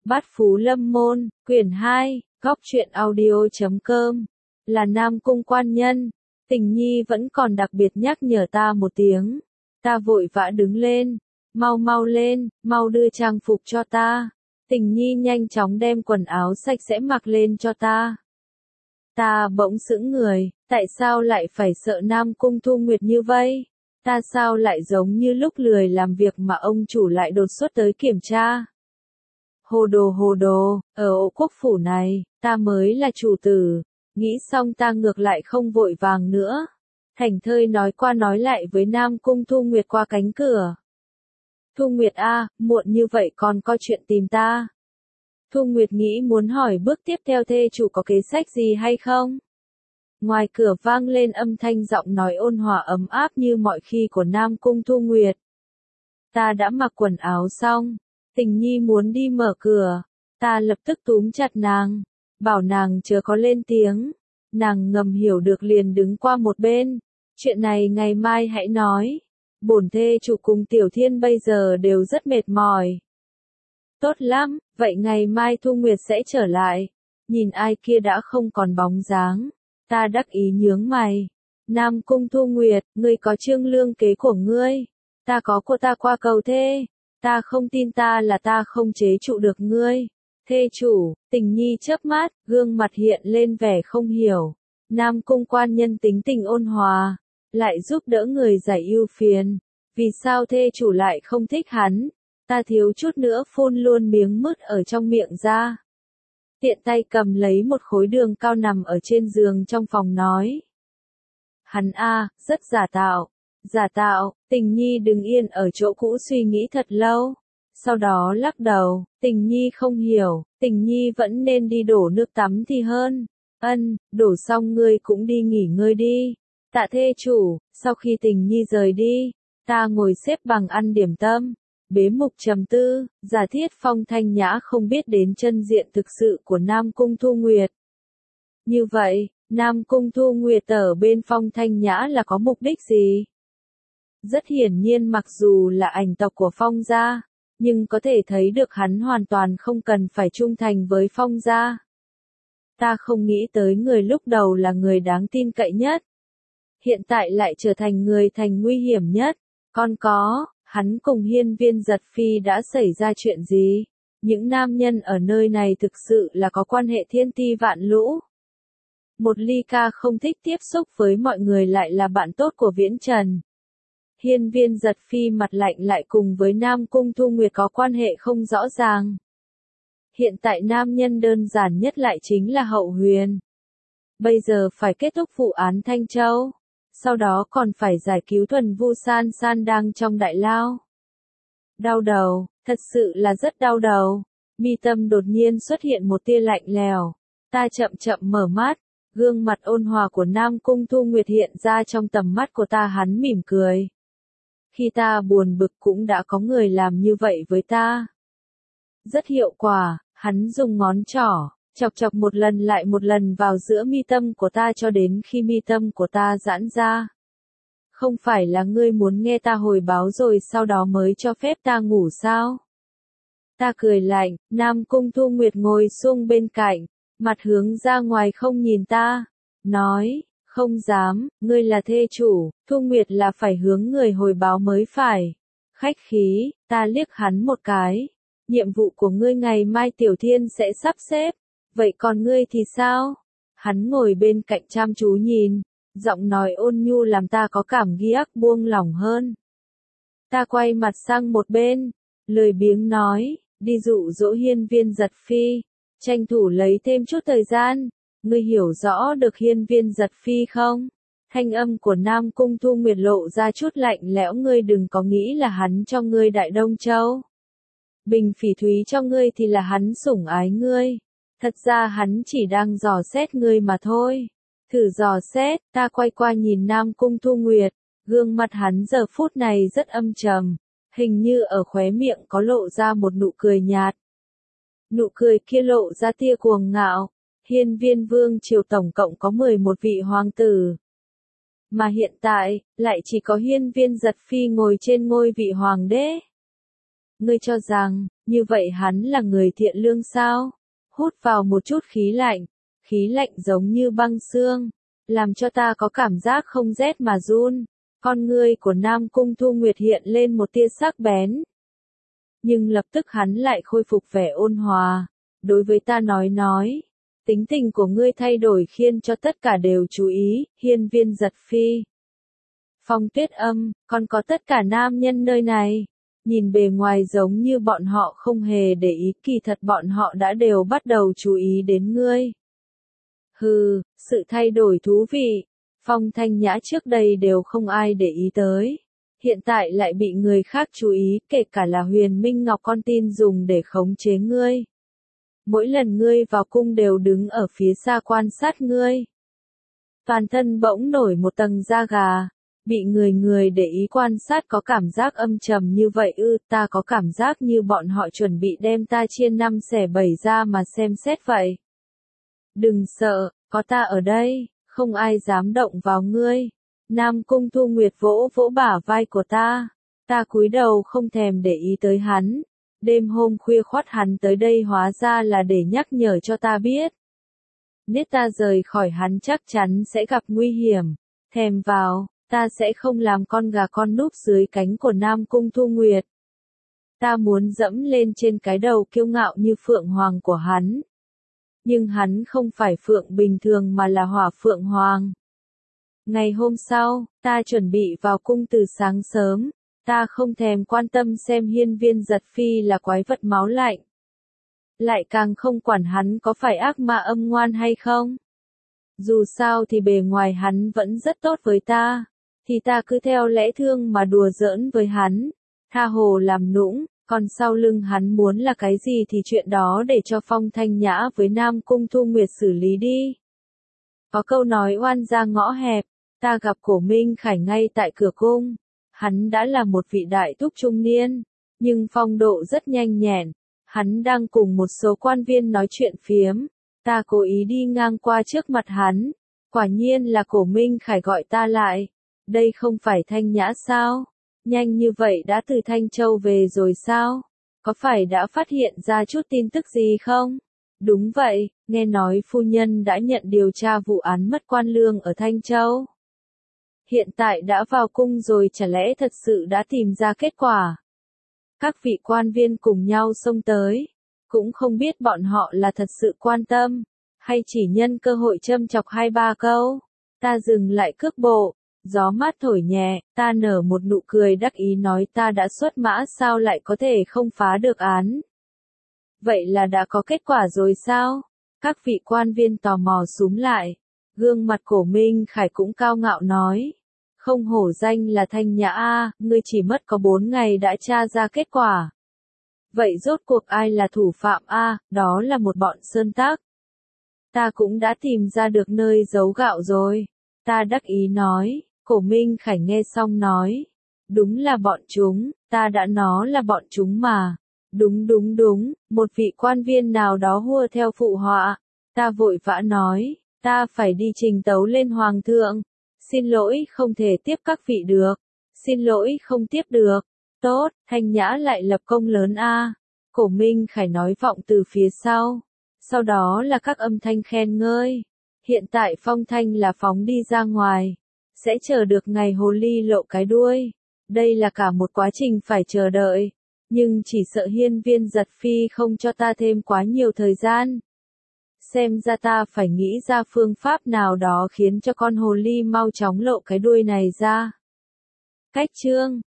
Bát Phú Lâm Môn, quyển 2, góc truyện audio.com, là Nam Cung quan nhân. Tình Nhi vẫn còn đặc biệt nhắc nhở ta một tiếng. Ta vội vã đứng lên. Mau lên, mau đưa trang phục cho ta. Tình Nhi nhanh chóng đem quần áo sạch sẽ mặc lên cho ta. Ta bỗng sững người, tại sao lại phải sợ Nam Cung Thu Nguyệt như vậy? Ta sao lại giống như lúc lười làm việc mà ông chủ lại đột xuất tới kiểm tra? Hồ đồ, ở Ộ Quốc phủ này, ta mới là chủ tử. Nghĩ xong ta ngược lại không vội vàng nữa. Thảnh thơi nói qua nói lại với Nam Cung Thu Nguyệt qua cánh cửa. Thu Nguyệt a, muộn như vậy còn có chuyện tìm ta. Thu Nguyệt nghĩ muốn hỏi bước tiếp theo thê chủ có kế sách gì hay không? Ngoài cửa vang lên âm thanh giọng nói ôn hòa ấm áp như mọi khi của Nam Cung Thu Nguyệt. Ta đã mặc quần áo xong. Tình Nhi muốn đi mở cửa. Ta lập tức túm chặt nàng. Bảo nàng chớ có lên tiếng. Nàng ngầm hiểu được liền đứng qua một bên. Chuyện này ngày mai hãy nói. Bổn thê chủ cùng Tiểu Thiên bây giờ đều rất mệt mỏi. Tốt lắm, vậy ngày mai Thu Nguyệt sẽ trở lại. Nhìn ai kia đã không còn bóng dáng. Ta đắc ý nhướng mày. Nam Cung Thu Nguyệt, ngươi có trương lương kế của ngươi. Ta có của ta qua cầu thê. Ta không tin ta là ta không chế trụ được ngươi. Thê chủ, Tình Nhi chớp mắt, gương mặt hiện lên vẻ không hiểu. Nam Cung quan nhân tính tình ôn hòa, lại giúp đỡ người giải ưu phiền. Vì sao thê chủ lại không thích hắn? Ta thiếu chút nữa phun luôn miếng mứt ở trong miệng ra. Tiện tay cầm lấy một khối đường cao nằm ở trên giường trong phòng nói. Hắn rất giả tạo. Giả tạo, Tình Nhi đứng yên ở chỗ cũ suy nghĩ thật lâu. Sau đó lắc đầu, Tình Nhi không hiểu, Tình Nhi vẫn nên đi đổ nước tắm thì hơn. Đổ xong ngươi cũng đi nghỉ ngơi đi. Tạ thê chủ, sau khi Tình Nhi rời đi, ta ngồi xếp bằng ăn điểm tâm. Bế mục trầm tư, giả thiết Phong Thanh Nhã không biết đến chân diện thực sự của Nam Cung Thu Nguyệt. Như vậy, Nam Cung Thu Nguyệt ở bên Phong Thanh Nhã là có mục đích gì? Rất hiển nhiên mặc dù là ảnh tộc của Phong gia, nhưng có thể thấy được hắn hoàn toàn không cần phải trung thành với Phong gia. Ta không nghĩ tới người lúc đầu là người đáng tin cậy nhất. Hiện tại lại trở thành người thành nguy hiểm nhất. Hắn cùng Hiên Viên Giật Phi đã xảy ra chuyện gì? Những nam nhân ở nơi này thực sự là có quan hệ thiên ti vạn lũ. Một ly ca không thích tiếp xúc với mọi người lại là bạn tốt của Viễn Trần. Hiên Viên Giật Phi mặt lạnh lại cùng với Nam Cung Thu Nguyệt có quan hệ không rõ ràng. Hiện tại nam nhân đơn giản nhất lại chính là Hậu Huyền. Bây giờ phải kết thúc vụ án Thanh Châu. Sau đó còn phải giải cứu Thuần Vu San San đang trong đại lao. Đau đầu, thật sự là rất đau đầu. Mi tâm đột nhiên xuất hiện một tia lạnh lèo. Ta chậm mở mắt. Gương mặt ôn hòa của Nam Cung Thu Nguyệt hiện ra trong tầm mắt của ta, hắn mỉm cười. Khi ta buồn bực cũng đã có người làm như vậy với ta. Rất hiệu quả, hắn dùng ngón trỏ, chọc một lần lại một lần vào giữa mi tâm của ta cho đến khi mi tâm của ta giãn ra. Không phải là ngươi muốn nghe ta hồi báo rồi sau đó mới cho phép ta ngủ sao? Ta cười lạnh, Nam Cung Thu Nguyệt ngồi xuống bên cạnh, mặt hướng ra ngoài không nhìn ta, nói, không dám, ngươi là thê chủ, Thu Nguyệt là phải hướng người hồi báo mới phải. Khách khí, ta liếc hắn một cái. Nhiệm vụ của ngươi ngày mai Tiểu Thiên sẽ sắp xếp. Vậy còn ngươi thì sao? Hắn ngồi bên cạnh chăm chú nhìn, giọng nói ôn nhu làm ta có cảm giác buông lỏng hơn. Ta quay mặt sang một bên, lười biếng nói, đi dụ dỗ Hiên Viên Giật Phi, tranh thủ lấy thêm chút thời gian. Ngươi hiểu rõ được Hiên Viên Giật Phi không? Thanh âm của Nam Cung Thu Nguyệt lộ ra chút lạnh lẽo, ngươi đừng có nghĩ là hắn cho ngươi Đại Đông Châu. Bình Phỉ Thúy cho ngươi thì là hắn sủng ái ngươi. Thật ra hắn chỉ đang dò xét ngươi mà thôi. Thử dò xét, ta quay qua nhìn Nam Cung Thu Nguyệt, gương mặt hắn giờ phút này rất âm trầm, hình như ở khóe miệng có lộ ra một nụ cười nhạt. Nụ cười kia lộ ra tia cuồng ngạo. Hiên Viên Vương triều tổng cộng có 11 vị hoàng tử. Mà hiện tại, lại chỉ có Hiên Viên Giật Phi ngồi trên ngôi vị hoàng đế. Ngươi cho rằng, Như vậy hắn là người thiện lương sao? Hút vào một chút khí lạnh giống như băng xương, làm cho ta có cảm giác không rét mà run. Con ngươi của Nam Cung Thu Nguyệt hiện lên một tia sắc bén. Nhưng lập tức hắn lại khôi phục vẻ ôn hòa, đối với ta nói, tính tình của ngươi thay đổi khiến cho tất cả đều chú ý, Hiên Viên Giật Phi. Phong Tuyết Âm, còn có tất cả nam nhân nơi này, nhìn bề ngoài giống như bọn họ không hề để ý, kỳ thật bọn họ đã đều bắt đầu chú ý đến ngươi. Hừ, sự thay đổi thú vị, Phong Thanh Nhã trước đây đều không ai để ý tới. Hiện tại lại bị người khác chú ý, kể cả là Huyền Minh Ngọc con tin dùng để khống chế ngươi. Mỗi lần ngươi vào cung đều đứng ở phía xa quan sát ngươi. Toàn thân bỗng nổi một tầng da gà, bị người để ý quan sát có cảm giác âm trầm như vậy ư, ta có cảm giác như bọn họ chuẩn bị đem ta chia 5 xẻ 7 ra mà xem xét vậy. Đừng sợ, có ta ở đây, không ai dám động vào ngươi. Nam Cung Thu Nguyệt vỗ vỗ bả vai của ta cúi đầu không thèm để ý tới hắn. Đêm hôm khuya khoắt hắn tới đây hóa ra là để nhắc nhở cho ta biết. Nếu ta rời khỏi hắn chắc chắn sẽ gặp nguy hiểm. Thèm vào, ta sẽ không làm con gà con núp dưới cánh của Nam Cung Thu Nguyệt. Ta muốn dẫm lên trên cái đầu kiêu ngạo như phượng hoàng của hắn. Nhưng hắn không phải phượng bình thường mà là hỏa phượng hoàng. Ngày hôm sau, ta chuẩn bị vào cung từ sáng sớm. Ta không thèm quan tâm xem Hiên Viên Giật Phi là quái vật máu lạnh. Lại càng không quản hắn có phải ác ma âm ngoan hay không. Dù sao thì bề ngoài hắn vẫn rất tốt với ta. Thì ta cứ theo lẽ thương mà đùa giỡn với hắn. Tha hồ làm nũng, còn sau lưng hắn muốn là cái gì thì chuyện đó để cho Phong Thanh Nhã với Nam Cung Thu Nguyệt xử lý đi. Có câu nói oan ra ngõ hẹp, ta gặp Cổ Minh Khải ngay tại cửa cung. Hắn đã là một vị đại thúc trung niên, nhưng phong độ rất nhanh nhẹn. Hắn đang cùng một số quan viên nói chuyện phiếm. Ta cố ý đi ngang qua trước mặt hắn. Quả nhiên là Cổ Minh Khải gọi ta lại. Đây không phải Thanh Nhã sao? Nhanh như vậy đã từ Thanh Châu về rồi sao? Có phải đã phát hiện ra chút tin tức gì không? Đúng vậy, nghe nói phu nhân đã nhận điều tra vụ án mất quan lương ở Thanh Châu. Hiện tại đã vào cung rồi, chả lẽ thật sự đã tìm ra kết quả? Các vị quan viên cùng nhau xông tới, cũng không biết bọn họ là thật sự quan tâm, hay chỉ nhân cơ hội châm chọc 2-3 câu. Ta dừng lại cước bộ, gió mát thổi nhẹ, ta nở một nụ cười đắc ý nói ta đã xuất mã sao lại có thể không phá được án. Vậy là đã có kết quả rồi sao? Các vị quan viên tò mò súm lại. Gương mặt Cổ Minh Khải cũng cao ngạo nói. Không hổ danh là Thanh Nhã a, ngươi chỉ mất có 4 ngày đã tra ra kết quả. Vậy rốt cuộc ai là thủ phạm a? Đó là một bọn sơn tác. Ta cũng đã tìm ra được nơi giấu gạo rồi. Ta đắc ý nói. Cổ Minh Khải nghe xong nói. Đúng là bọn chúng, ta đã nói là bọn chúng mà. Đúng, một vị quan viên nào đó hua theo phụ họa. Ta vội vã nói, ta phải đi trình tấu lên hoàng thượng. Xin lỗi không thể tiếp các vị được. Xin lỗi không tiếp được. Tốt, Thanh Nhã lại lập công lớn a. Cổ Minh Khải nói vọng từ phía sau. Sau đó là các âm thanh khen ngợi. Hiện tại Phong Thanh là phóng đi ra ngoài. Sẽ chờ được ngày hồ ly lộ cái đuôi. Đây là cả một quá trình phải chờ đợi. Nhưng chỉ sợ Hiên Viên Giật Phi không cho ta thêm quá nhiều thời gian. Xem ra ta phải nghĩ ra phương pháp nào đó khiến cho con hồ ly mau chóng lộ cái đuôi này ra. Cách chương